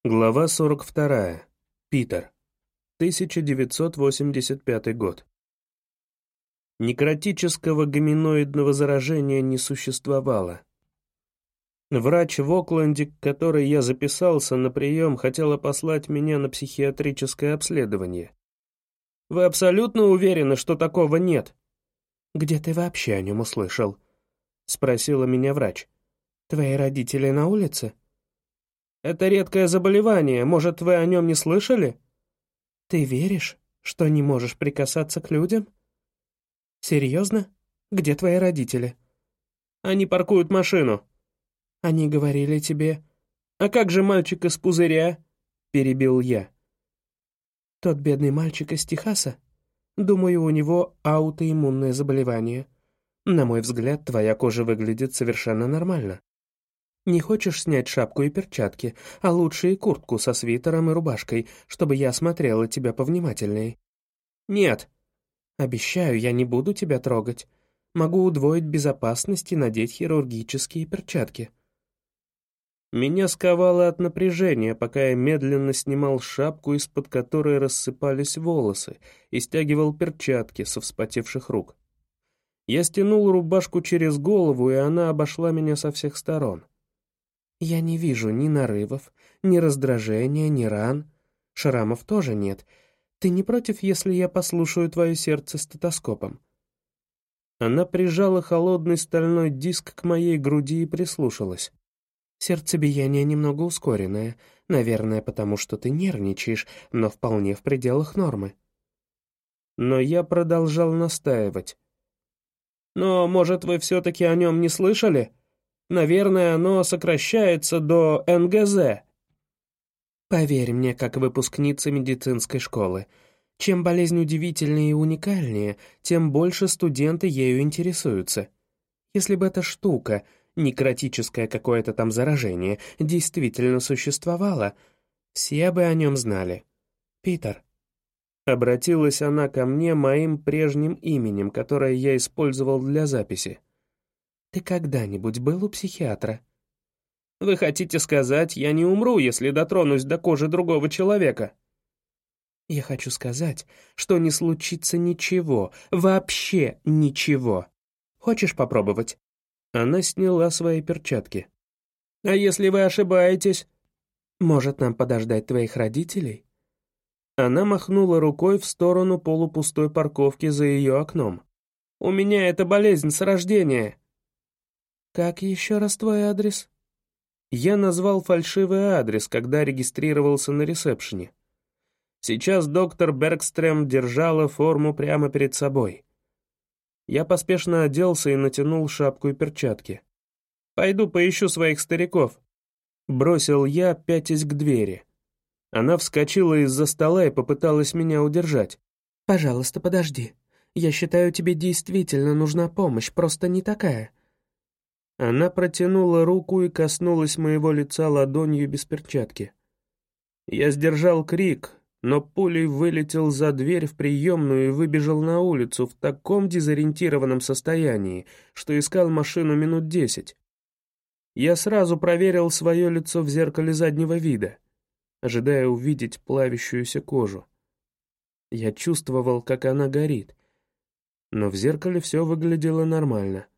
Глава 42. Питер. 1985 год. Некротического гоминоидного заражения не существовало. Врач в Окленде, к которой я записался на прием, хотела послать меня на психиатрическое обследование. «Вы абсолютно уверены, что такого нет?» «Где ты вообще о нем услышал?» — спросила меня врач. «Твои родители на улице?» «Это редкое заболевание, может, вы о нем не слышали?» «Ты веришь, что не можешь прикасаться к людям?» «Серьезно? Где твои родители?» «Они паркуют машину». «Они говорили тебе...» «А как же мальчик из пузыря?» — перебил я. «Тот бедный мальчик из Техаса? Думаю, у него аутоиммунное заболевание. На мой взгляд, твоя кожа выглядит совершенно нормально. Не хочешь снять шапку и перчатки, а лучше и куртку со свитером и рубашкой, чтобы я осмотрела тебя повнимательнее?» «Нет». «Обещаю, я не буду тебя трогать. Могу удвоить безопасность и надеть хирургические перчатки». Меня сковало от напряжения, пока я медленно снимал шапку, из-под которой рассыпались волосы, и стягивал перчатки со вспотевших рук. Я стянул рубашку через голову, и она обошла меня со всех сторон. «Я не вижу ни нарывов, ни раздражения, ни ран. Шрамов тоже нет. Ты не против, если я послушаю твое сердце стетоскопом?» Она прижала холодный стальной диск к моей груди и прислушалась. «Сердцебиение немного ускоренное, наверное, потому что ты нервничаешь, но вполне в пределах нормы». Но я продолжал настаивать. «Но, может, вы все-таки о нем не слышали? Наверное, оно сокращается до НГЗ». «Поверь мне, как выпускница медицинской школы, чем болезнь удивительнее и уникальнее, тем больше студенты ею интересуются. Если бы эта штука, некротическое какое-то там заражение, действительно существовало, все бы о нем знали. Питер». Обратилась она ко мне моим прежним именем, которое я использовал для записи. «Ты когда-нибудь был у психиатра?» «Вы хотите сказать, я не умру, если дотронусь до кожи другого человека?» «Я хочу сказать, что не случится ничего, вообще ничего. Хочешь попробовать?» Она сняла свои перчатки. «А если вы ошибаетесь?» «Может, нам подождать твоих родителей?» Она махнула рукой в сторону полупустой парковки за ее окном. «У меня эта болезнь с рождения». «Как еще раз твой адрес?» Я назвал фальшивый адрес, когда регистрировался на ресепшене. Сейчас доктор Бергстрем держала форму прямо перед собой. Я поспешно оделся и натянул шапку и перчатки. «Пойду поищу своих стариков», — бросил я, пятясь к двери. Она вскочила из-за стола и попыталась меня удержать. «Пожалуйста, подожди. Я считаю, тебе действительно нужна помощь, просто не такая». Она протянула руку и коснулась моего лица ладонью без перчатки. Я сдержал крик, но пулей вылетел за дверь в приемную и выбежал на улицу в таком дезориентированном состоянии, что искал машину минут 10. Я сразу проверил свое лицо в зеркале заднего вида, ожидая увидеть плавящуюся кожу. Я чувствовал, как она горит, но в зеркале все выглядело нормально.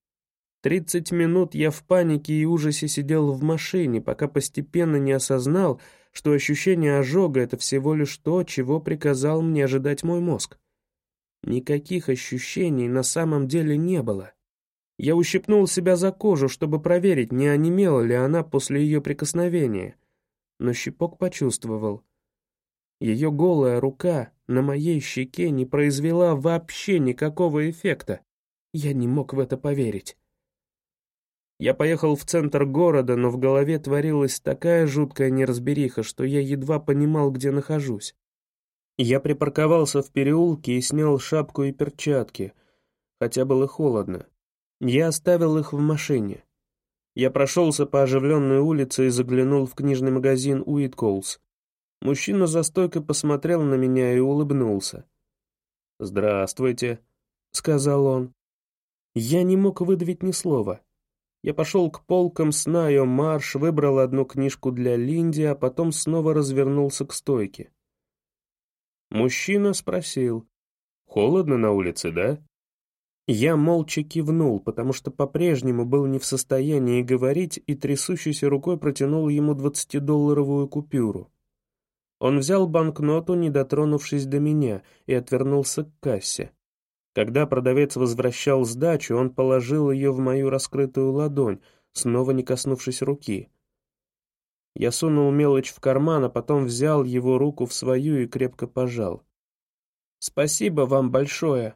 30 минут я в панике и ужасе сидел в машине, пока постепенно не осознал, что ощущение ожога — это всего лишь то, чего приказал мне ожидать мой мозг. Никаких ощущений на самом деле не было. Я ущипнул себя за кожу, чтобы проверить, не онемела ли она после ее прикосновения, но щипок почувствовал. Ее голая рука на моей щеке не произвела вообще никакого эффекта. Я не мог в это поверить. Я поехал в центр города, но в голове творилась такая жуткая неразбериха, что я едва понимал, где нахожусь. Я припарковался в переулке и снял шапку и перчатки, хотя было холодно. Я оставил их в машине. Я прошелся по оживленной улице и заглянул в книжный магазин Уиткоулс. Мужчина за стойкой посмотрел на меня и улыбнулся. «Здравствуйте», — сказал он. Я не мог выдавить ни слова. Я пошел к полкам с Найо Марш, выбрал одну книжку для Линди, а потом снова развернулся к стойке. Мужчина спросил: «Холодно на улице, да?» Я молча кивнул, потому что по-прежнему был не в состоянии говорить, и трясущейся рукой протянул ему 20-долларовую купюру. Он взял банкноту, не дотронувшись до меня, и отвернулся к кассе. Когда продавец возвращал сдачу, он положил ее в мою раскрытую ладонь, снова не коснувшись руки. Я сунул мелочь в карман, а потом взял его руку в свою и крепко пожал. «Спасибо вам большое!»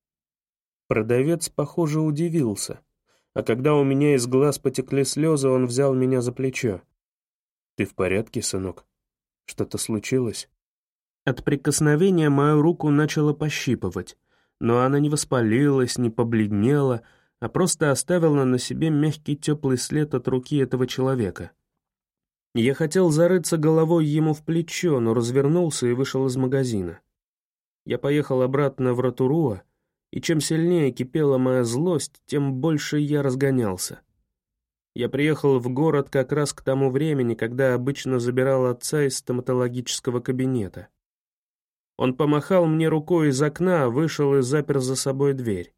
Продавец, похоже, удивился, а когда у меня из глаз потекли слезы, он взял меня за плечо. «Ты в порядке, сынок? Что-то случилось?» От прикосновения мою руку начало пощипывать, но она не воспалилась, не побледнела, а просто оставила на себе мягкий теплый след от руки этого человека. Я хотел зарыться головой ему в плечо, но развернулся и вышел из магазина. Я поехал обратно в Ротуруа, и чем сильнее кипела моя злость, тем больше я разгонялся. Я приехал в город как раз к тому времени, когда обычно забирал отца из стоматологического кабинета. Он помахал мне рукой из окна, вышел и запер за собой дверь.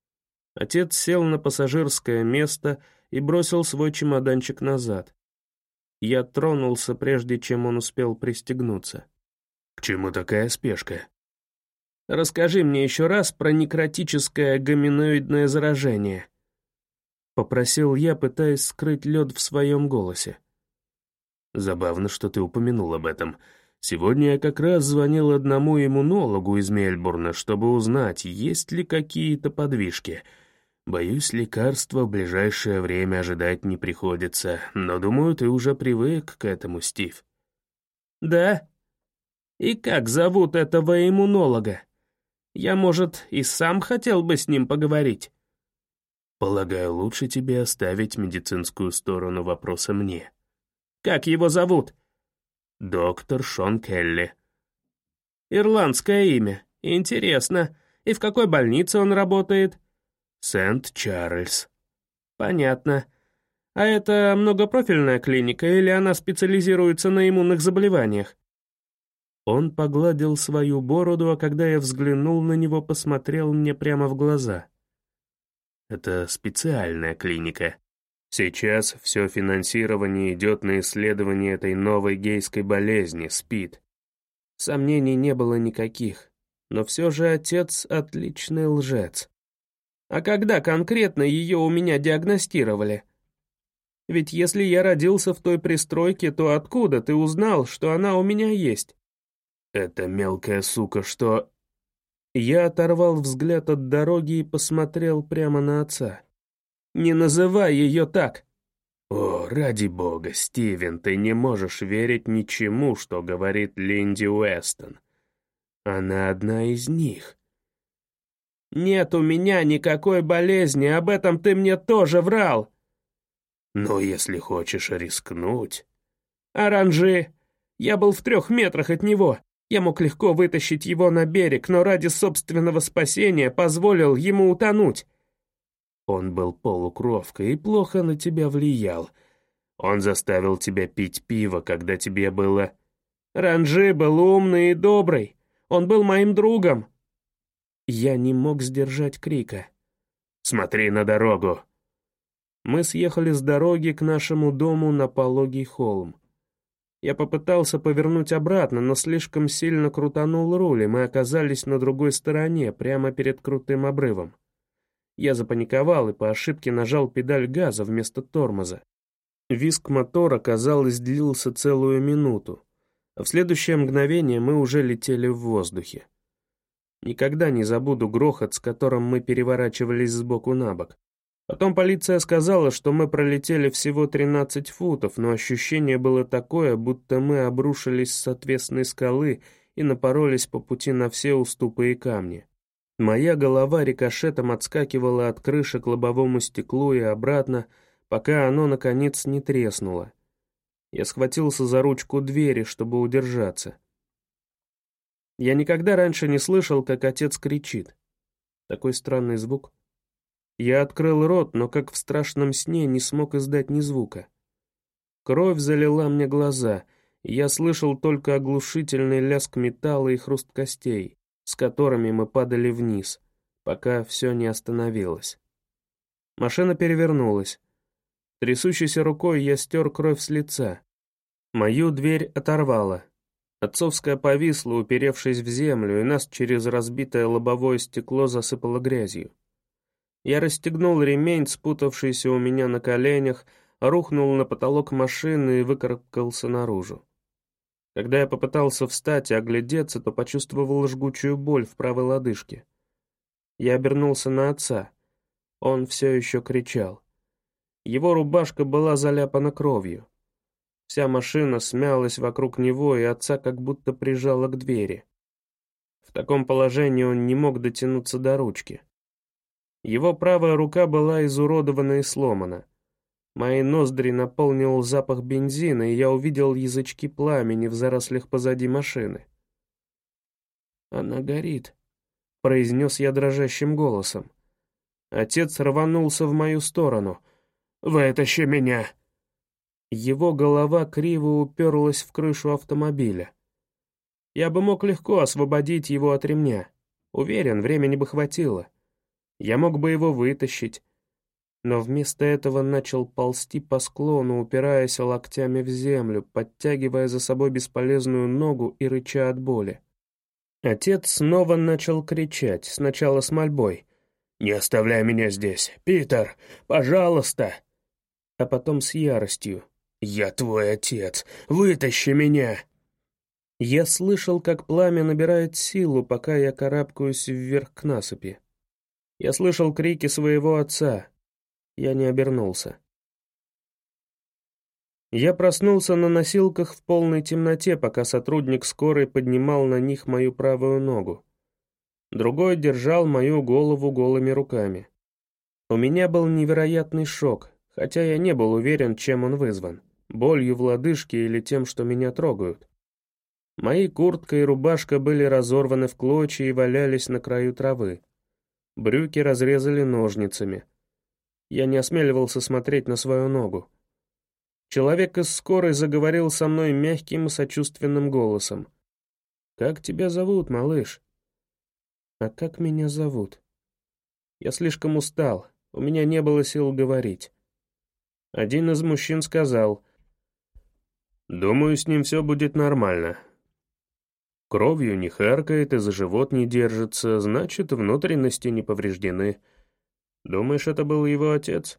Отец сел на пассажирское место и бросил свой чемоданчик назад. Я тронулся, прежде чем он успел пристегнуться. «К чему такая спешка?» «Расскажи мне еще раз про некротическое гоминоидное заражение», — попросил я, пытаясь скрыть лед в своем голосе. «Забавно, что ты упомянул об этом. Сегодня я как раз звонил одному иммунологу из Мельбурна, чтобы узнать, есть ли какие-то подвижки. Боюсь, лекарства в ближайшее время ожидать не приходится, но, думаю, ты уже привык к этому, Стив». «Да? И как зовут этого иммунолога? Я, может, и сам хотел бы с ним поговорить». «Полагаю, лучше тебе оставить медицинскую сторону вопроса мне». «Как его зовут?» «Доктор Шон Келли». «Ирландское имя. Интересно. И в какой больнице он работает?» «Сент-Чарльз». «Понятно. А это многопрофильная клиника или она специализируется на иммунных заболеваниях?» Он погладил свою бороду, а когда я взглянул на него, посмотрел мне прямо в глаза. «Это специальная клиника. Сейчас все финансирование идет на исследование этой новой гейской болезни, СПИД». Сомнений не было никаких, но все же отец — отличный лжец. «А когда конкретно ее у меня диагностировали? Ведь если я родился в той пристройке, то откуда ты узнал, что она у меня есть?» «Эта мелкая сука, что...» Я оторвал взгляд от дороги и посмотрел прямо на отца. «Не называй ее так!» «О, ради бога, Стивен, ты не можешь верить ничему, что говорит Линди Уэстон. Она одна из них». «Нет у меня никакой болезни, об этом ты мне тоже врал!» «Но если хочешь рискнуть...» «Оранжи! Я был в 3 метрах от него. Я мог легко вытащить его на берег, но ради собственного спасения позволил ему утонуть». «Он был полукровкой и плохо на тебя влиял. Он заставил тебя пить пиво, когда тебе было...» «Ранжи был умный и добрый. Он был моим другом». Я не мог сдержать крика. «Смотри на дорогу!» Мы съехали с дороги к нашему дому на пологий холм. Я попытался повернуть обратно, но слишком сильно крутанул руль, и мы оказались на другой стороне, прямо перед крутым обрывом. Я запаниковал и по ошибке нажал педаль газа вместо тормоза. Визг мотора, казалось, длился целую минуту, а в следующее мгновение мы уже летели в воздухе. Никогда не забуду грохот, с которым мы переворачивались сбоку на бок. Потом полиция сказала, что мы пролетели всего 13 футов, но ощущение было такое, будто мы обрушились с отвесной скалы и напоролись по пути на все уступы и камни. Моя голова рикошетом отскакивала от крыши к лобовому стеклу и обратно, пока оно, наконец, не треснуло. Я схватился за ручку двери, чтобы удержаться. Я никогда раньше не слышал, как отец кричит. Такой странный звук. Я открыл рот, но как в страшном сне не смог издать ни звука. Кровь залила мне глаза, и я слышал только оглушительный лязг металла и хруст костей, с которыми мы падали вниз, пока все не остановилось. Машина перевернулась. Трясущейся рукой я стер кровь с лица. Мою дверь оторвало. Отцовская повисла, уперевшись в землю, и нас через разбитое лобовое стекло засыпало грязью. Я расстегнул ремень, спутавшийся у меня на коленях, рухнул на потолок машины и выкарабкался наружу. Когда я попытался встать и оглядеться, то почувствовал жгучую боль в правой лодыжке. Я обернулся на отца. Он все еще кричал. Его рубашка была заляпана кровью. Вся машина смялась вокруг него, и отца как будто прижала к двери. В таком положении он не мог дотянуться до ручки. Его правая рука была изуродована и сломана. Мои ноздри наполнил запах бензина, и я увидел язычки пламени в зарослях позади машины. «Она горит», — произнес я дрожащим голосом. Отец рванулся в мою сторону. «Вытащи меня!» Его голова криво уперлась в крышу автомобиля. Я бы мог легко освободить его от ремня. Уверен, времени бы хватило. Я мог бы его вытащить. Но вместо этого начал ползти по склону, упираясь локтями в землю, подтягивая за собой бесполезную ногу и рыча от боли. Отец снова начал кричать, сначала с мольбой. «Не оставляй меня здесь, Питер! Пожалуйста!» А потом с яростью. «Я твой отец! Вытащи меня!» Я слышал, как пламя набирает силу, пока я карабкаюсь вверх к насыпи. Я слышал крики своего отца. Я не обернулся. Я проснулся на носилках в полной темноте, пока сотрудник скорой поднимал на них мою правую ногу. Другой держал мою голову голыми руками. У меня был невероятный шок, хотя я не был уверен, чем он вызван. Болью в лодыжке или тем, что меня трогают. Мои куртка и рубашка были разорваны в клочья и валялись на краю травы. Брюки разрезали ножницами. Я не осмеливался смотреть на свою ногу. Человек из скорой заговорил со мной мягким и сочувственным голосом. «Как тебя зовут, малыш?» «А как меня зовут?» Я слишком устал, у меня не было сил говорить. Один из мужчин сказал: «Думаю, с ним все будет нормально. Кровью не харкает и за живот не держится, значит, внутренности не повреждены. Думаешь, это был его отец?»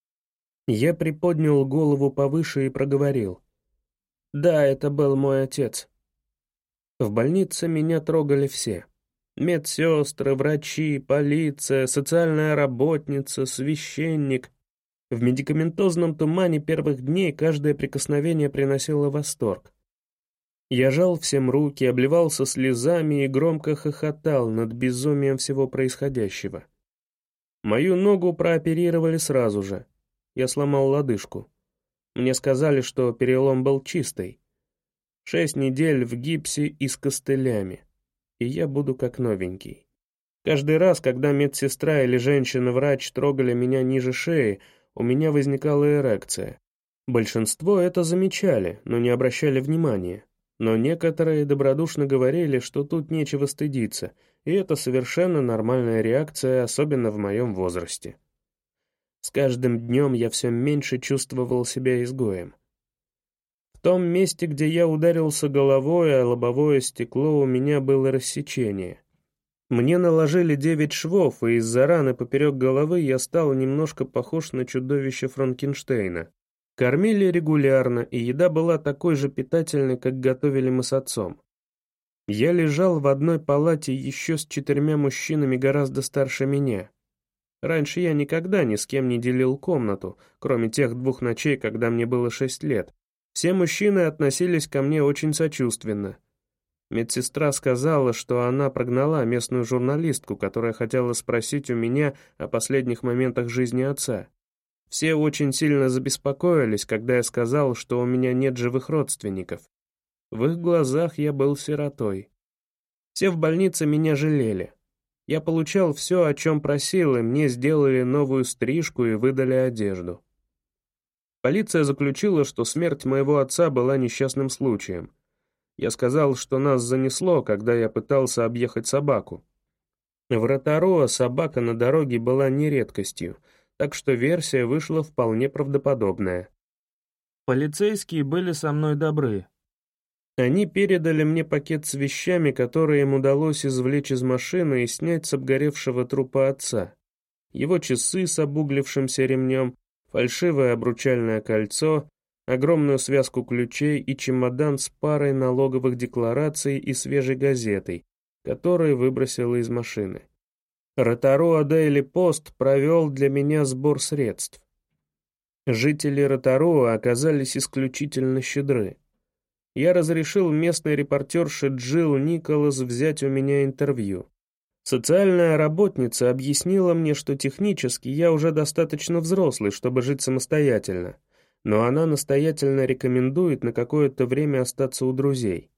Я приподнял голову повыше и проговорил: «Да, это был мой отец». В больнице меня трогали все. Медсестры, врачи, полиция, социальная работница, священник. В медикаментозном тумане первых дней каждое прикосновение приносило восторг. Я жал всем руки, обливался слезами и громко хохотал над безумием всего происходящего. Мою ногу прооперировали сразу же. Я сломал лодыжку. Мне сказали, что перелом был чистый. 6 недель в гипсе и с костылями. И я буду как новенький. Каждый раз, когда медсестра или женщина-врач трогали меня ниже шеи, у меня возникала эрекция. Большинство это замечали, но не обращали внимания. Но некоторые добродушно говорили, что тут нечего стыдиться, и это совершенно нормальная реакция, особенно в моем возрасте. С каждым днем я все меньше чувствовал себя изгоем. В том месте, где я ударился головой, а лобовое стекло, у меня было рассечение. Мне наложили 9 швов, и из-за раны поперек головы я стал немножко похож на чудовище Франкенштейна. Кормили регулярно, и еда была такой же питательной, как готовили мы с отцом. Я лежал в одной палате еще с 4 мужчинами гораздо старше меня. Раньше я никогда ни с кем не делил комнату, кроме тех 2 ночей, когда мне было 6 лет. Все мужчины относились ко мне очень сочувственно. Медсестра сказала, что она прогнала местную журналистку, которая хотела спросить у меня о последних моментах жизни отца. Все очень сильно забеспокоились, когда я сказал, что у меня нет живых родственников. В их глазах я был сиротой. Все в больнице меня жалели. Я получал все, о чем просил, и мне сделали новую стрижку и выдали одежду. Полиция заключила, что смерть моего отца была несчастным случаем. Я сказал, что нас занесло, когда я пытался объехать собаку. В Ротаруа собака на дороге была не редкостью, так что версия вышла вполне правдоподобная. Полицейские были со мной добры. Они передали мне пакет с вещами, которые им удалось извлечь из машины и снять с обгоревшего трупа отца. Его часы с обуглившимся ремнем, фальшивое обручальное кольцо, огромную связку ключей и чемодан с парой налоговых деклараций и свежей газетой, которые выбросила из машины. Ротаруа Дейли Пост провел для меня сбор средств. Жители Ротаруа оказались исключительно щедры. Я разрешил местной репортерше Джилл Николас взять у меня интервью. Социальная работница объяснила мне, что технически я уже достаточно взрослый, чтобы жить самостоятельно, но она настоятельно рекомендует на какое-то время остаться у друзей.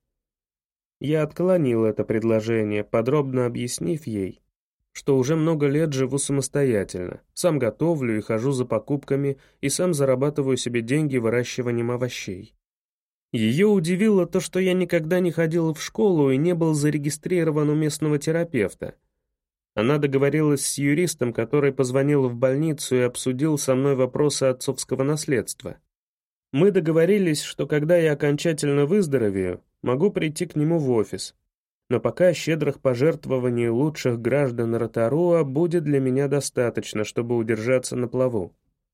Я отклонил это предложение, подробно объяснив ей, что уже много лет живу самостоятельно, сам готовлю и хожу за покупками, и сам зарабатываю себе деньги выращиванием овощей. Ее удивило то, что я никогда не ходил в школу и не был зарегистрирован у местного терапевта. Она договорилась с юристом, который позвонил в больницу и обсудил со мной вопросы отцовского наследства. Мы договорились, что когда я окончательно выздоровею, могу прийти к нему в офис. Но пока щедрых пожертвований лучших граждан Ротаруа будет для меня достаточно, чтобы удержаться на плаву.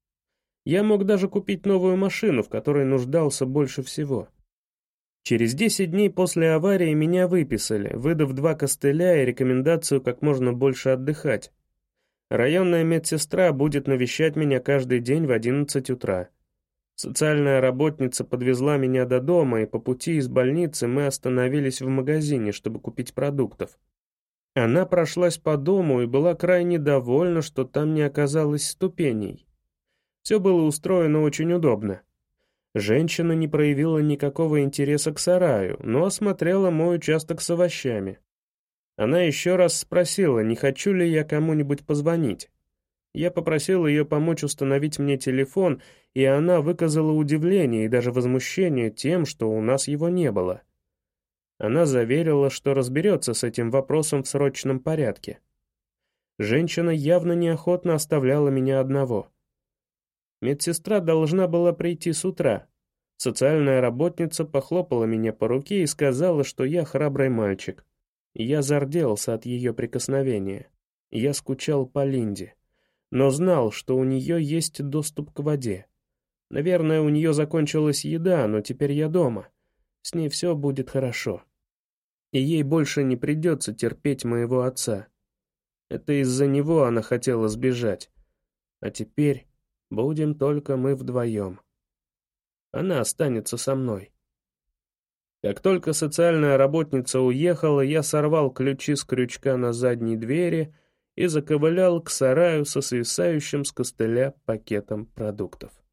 Я мог даже купить новую машину, в которой нуждался больше всего. Через 10 дней после аварии меня выписали, выдав 2 костыля и рекомендацию как можно больше отдыхать. Районная медсестра будет навещать меня каждый день в 11 утра. Социальная работница подвезла меня до дома, и по пути из больницы мы остановились в магазине, чтобы купить продуктов. Она прошлась по дому и была крайне довольна, что там не оказалось ступеней. Все было устроено очень удобно. Женщина не проявила никакого интереса к сараю, но осмотрела мой участок с овощами. Она еще раз спросила, не хочу ли я кому-нибудь позвонить. Я попросил ее помочь установить мне телефон, и она выказала удивление и даже возмущение тем, что у нас его не было. Она заверила, что разберется с этим вопросом в срочном порядке. Женщина явно неохотно оставляла меня одного. Медсестра должна была прийти с утра. Социальная работница похлопала меня по руке и сказала, что я храбрый мальчик. Я зарделся от ее прикосновения. Я скучал по Линде, но знал, что у нее есть доступ к воде. Наверное, у нее закончилась еда, но теперь я дома. С ней все будет хорошо. И ей больше не придется терпеть моего отца. Это из-за него она хотела сбежать. А теперь будем только мы вдвоем. Она останется со мной. Как только социальная работница уехала, я сорвал ключи с крючка на задней двери и заковылял к сараю со свисающим с костыля пакетом продуктов.